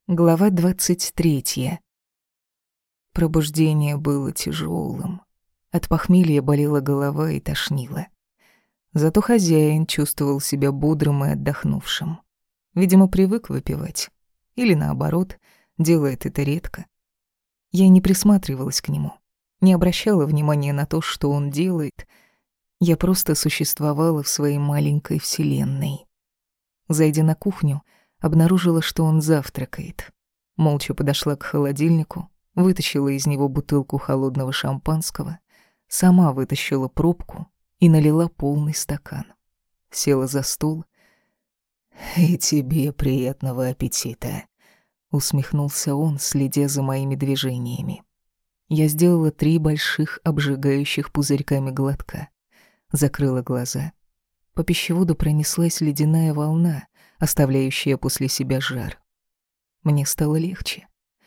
Глава 23. Пробуждение было тяжелым. От похмелья болела голова и тошнило. Зато хозяин чувствовал себя бодрым и отдохнувшим. Видимо, привык выпивать. Или наоборот, делает это редко. Я не присматривалась к нему, не обращала внимания на то, что он делает. Я просто существовала в своей маленькой вселенной. Зайдя на кухню, обнаружила, что он завтракает. Молча подошла к холодильнику, вытащила из него бутылку холодного шампанского, сама вытащила пробку и налила полный стакан. Села за стол. «И тебе приятного аппетита», — усмехнулся он, следя за моими движениями. Я сделала 3 больших обжигающих пузырьками глотка. Закрыла глаза. По пищеводу пронеслась ледяная волна, оставляющая после себя жар. Мне стало легче.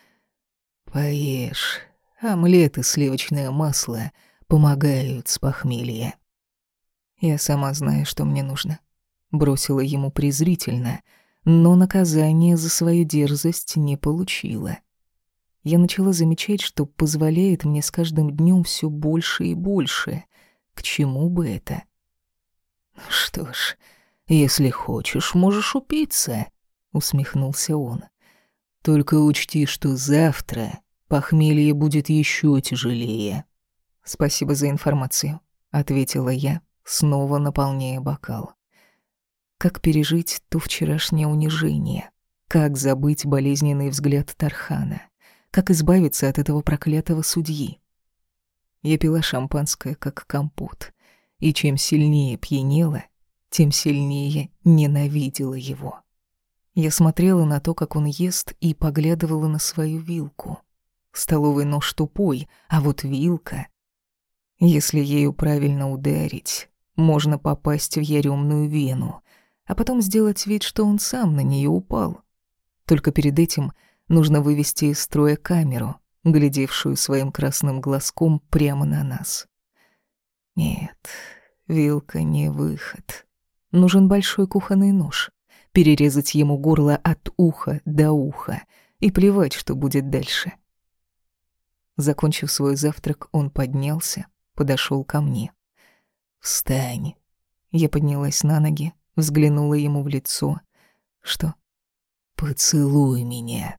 «Поешь. Омлет и сливочное масло помогают с похмелья». Я сама знаю, что мне нужно. Бросила ему презрительно, но наказание за свою дерзость не получила. Я начала замечать, что позволяет мне с каждым днем все больше и больше. К чему бы это? «Что ж, если хочешь, можешь упиться», — усмехнулся он. «Только учти, что завтра похмелье будет еще тяжелее». «Спасибо за информацию», — ответила я, снова наполняя бокал. Как пережить то вчерашнее унижение? Как забыть болезненный взгляд Тархана? Как избавиться от этого проклятого судьи? Я пила шампанское, как компот, и чем сильнее пьянела, тем сильнее ненавидела его. Я смотрела на то, как он ест, и поглядывала на свою вилку. Столовый нож тупой, а вот вилка... Если ею правильно ударить, можно попасть в яремную вену, а потом сделать вид, что он сам на нее упал. Только перед этим нужно вывести из строя камеру, глядевшую своим красным глазком прямо на нас. Нет, вилка не выход. Нужен большой кухонный нож. Перерезать ему горло от уха до уха и плевать, что будет дальше. Закончив свой завтрак, он поднялся, подошел ко мне. «Встань». Я поднялась на ноги, взглянула ему в лицо. «Что?» «Поцелуй меня».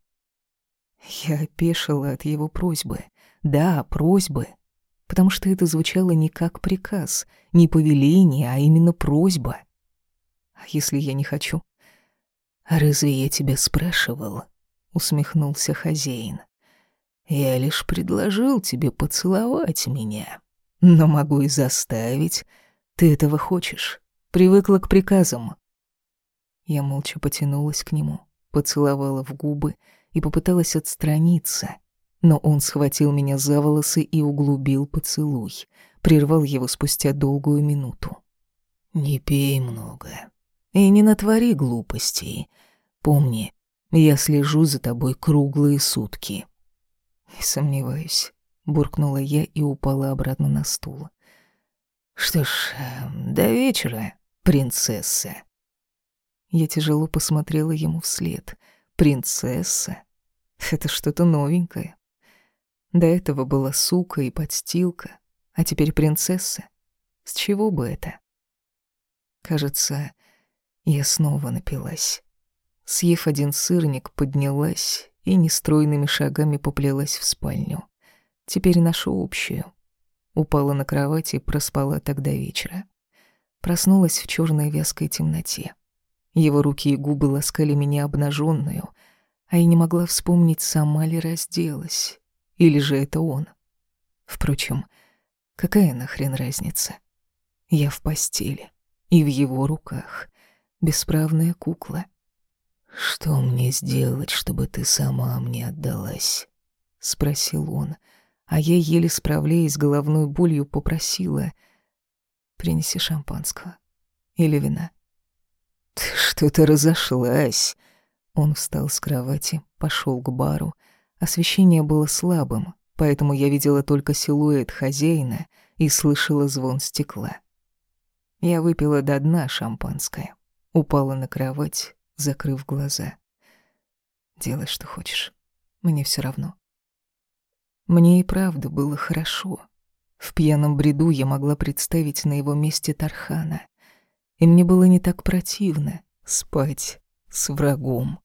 Я опешила от его просьбы. Да, просьбы. Потому что это звучало не как приказ, не повеление, а именно просьба. А если я не хочу? «Разве я тебя спрашивал?» — усмехнулся хозяин. «Я лишь предложил тебе поцеловать меня, но могу и заставить. Ты этого хочешь? Привыкла к приказам». Я молча потянулась к нему, поцеловала в губы и попыталась отстраниться, но он схватил меня за волосы и углубил поцелуй, прервал его спустя долгую минуту. «Не пей много и не натвори глупостей. Помни, я слежу за тобой круглые сутки». «Не сомневаюсь», — буркнула я и упала обратно на стул. «Что ж, до вечера, принцесса». Я тяжело посмотрела ему вслед. «Принцесса? Это что-то новенькое. До этого была сука и подстилка, а теперь принцесса. С чего бы это?» Кажется, я снова напилась. Съев один сырник, поднялась и нестройными шагами поплелась в спальню. Теперь нашу общую. Упала на кровать и проспала так до вечера. Проснулась в черной вязкой темноте. Его руки и губы ласкали меня обнаженную, а я не могла вспомнить, сама ли разделась, или же это он. Впрочем, какая нахрен разница? Я в постели, и в его руках, бесправная кукла. «Что мне сделать, чтобы ты сама мне отдалась?» — спросил он, а я, еле справляясь с головной болью, попросила: «Принеси шампанского или вина». «Ты что-то разошлась». Он встал с кровати, пошел к бару. Освещение было слабым, поэтому я видела только силуэт хозяина и слышала звон стекла. Я выпила до дна шампанское, упала на кровать, закрыв глаза. Делай, что хочешь. Мне все равно. Мне и правда было хорошо. В пьяном бреду я могла представить на его месте Тархана. И мне было не так противно спать с врагом.